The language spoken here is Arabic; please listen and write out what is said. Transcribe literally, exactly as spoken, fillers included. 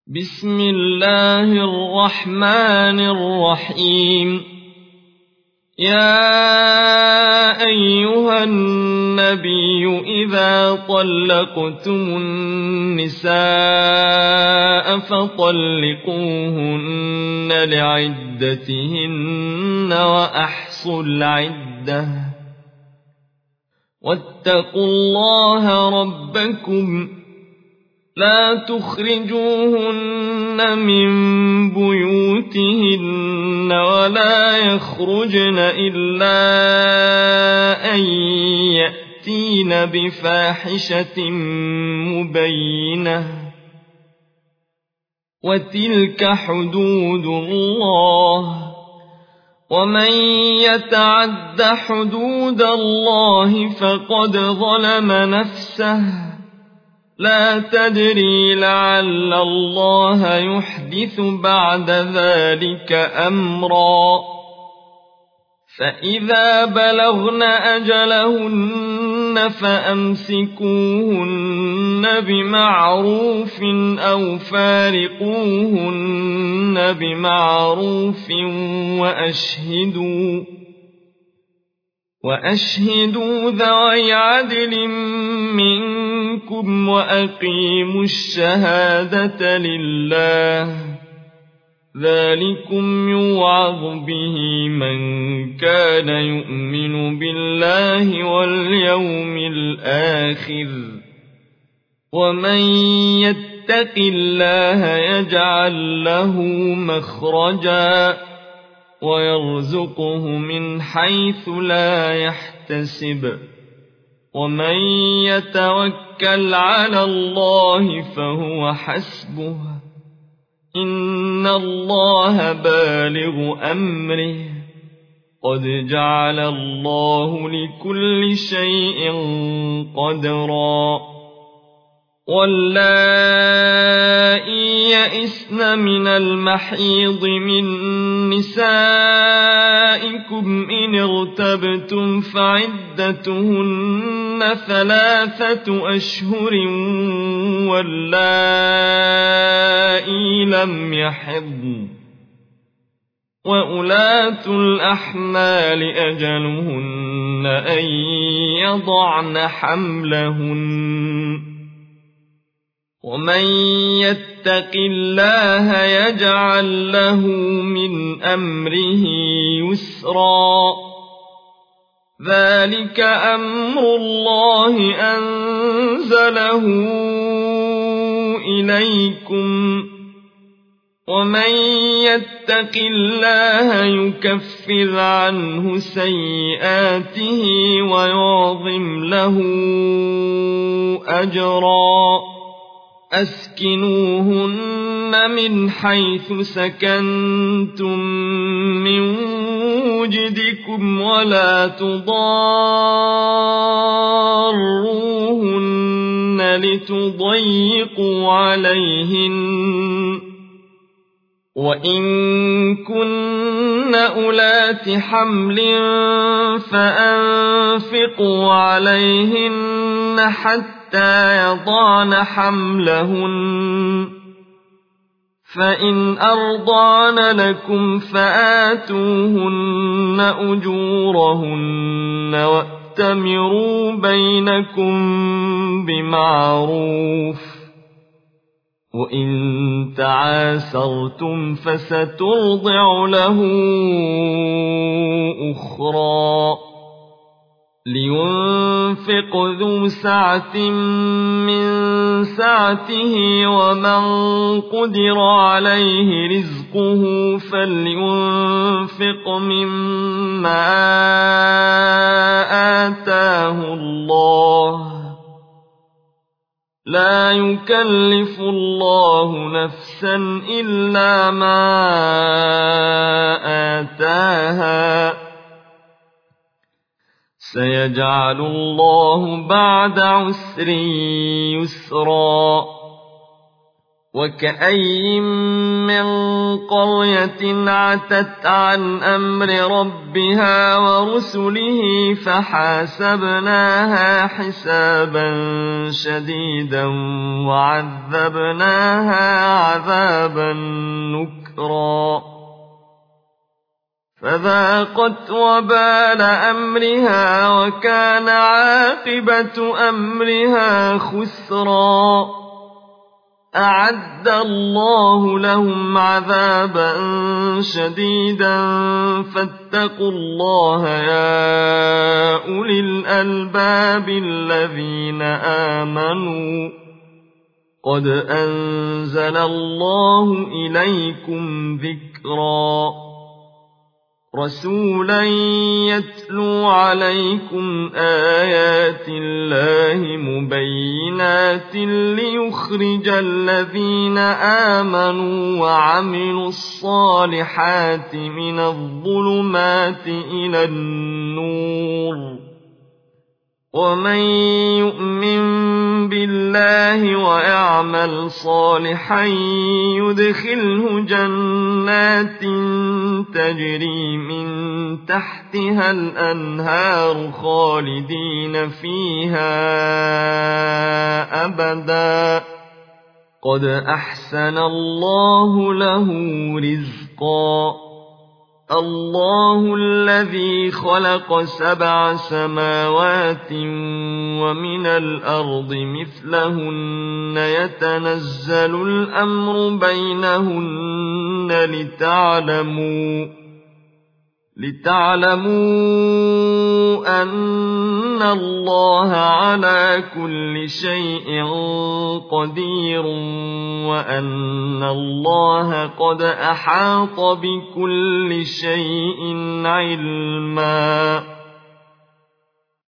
بسم الله الرحمن الرحيم. يا أيها النبي إذا طلقتم النساء فطلقوهن لعدتهن وأحصوا العدة واتقوا الله ربكم لا تخرجوهن من بيوتهن ولا يخرجن إلا أن يأتين بفاحشة مبينة وتلك حدود الله ومن يتعد حدود الله فقد ظلم نفسه لا تدري لعل الله يحدث بعد ذلك أمرا. فإذا بلغن أجلهن فأمسكوهن بمعروف أو فارقوهن بمعروف وأشهدوا وأشهدوا ذوي عدل منكم وأقيموا الشهادة لله ذلكم يوعظ به من كان يؤمن بالله واليوم الآخر ومن يتق الله يجعل له مخرجا ويرزقه من حيث لا يحتسب ومن يتوكل على الله فهو حسبه إن الله بالغ أمره قد جعل الله لكل شيء قدرا. واللائي يئسن من المحيض من نسائكم إن ارتبتم فعدتهن ثلاثة أشهر واللائي لم يحضن وأولاة الأحمال أجلهن أن يضعن حملهن ومن يتق الله يجعل له من أمره يسرا. ذلك أمر الله أنزله إليكم ومن يتق الله يكفر عنه سيئاته ويعظم له أجرا. أسكنوهن من حيث سكنتم من وجدكم ولا تضاروهن لتضيقوا عليهن وإن كن أولات حمل فأنفقوا عليهن حتى يضعن حملهن فإن أرضعن لكم فآتوهن أجورهن وأتمروا بينكم بمعروف وإن تعاسرتم فسترضع له أخرى. لينفق ذو سعة من سعته ومن قدر عليه رزقه فلينفق مما آتاه الله لا يكلف الله نفسا إلا ما آتاها سيجعل الله بعد عسر يسرا. وكأي من قرية عتت عن أمر ربها ورسله فحاسبناها حسابا شديدا وعذبناها عذابا نكرا فذاقت وبال أمرها وكان عاقبة أمرها خسرا أعد الله لهم عذابا شديدا فاتقوا الله يا أولي الألباب الذين آمنوا قد أنزل الله إليكم ذكرا رسولا يتلو عليكم آيات الله مبينات ليخرج الذين آمنوا وعملوا الصالحات من الظلمات إلى النور ومن يؤمن بالله ويعمل صالحا يدخله جنات تجري من تحتها الأنهار خالدين فيها أبدا قد أحسن الله له رزقا الله الذي خلق سبع سماوات ومن الأرض مثلهن يتنزل الأمر بينهن لتعلموا لتعلموا أن الله على كل شيء قدير وأن الله قد أحاط بكل شيء علما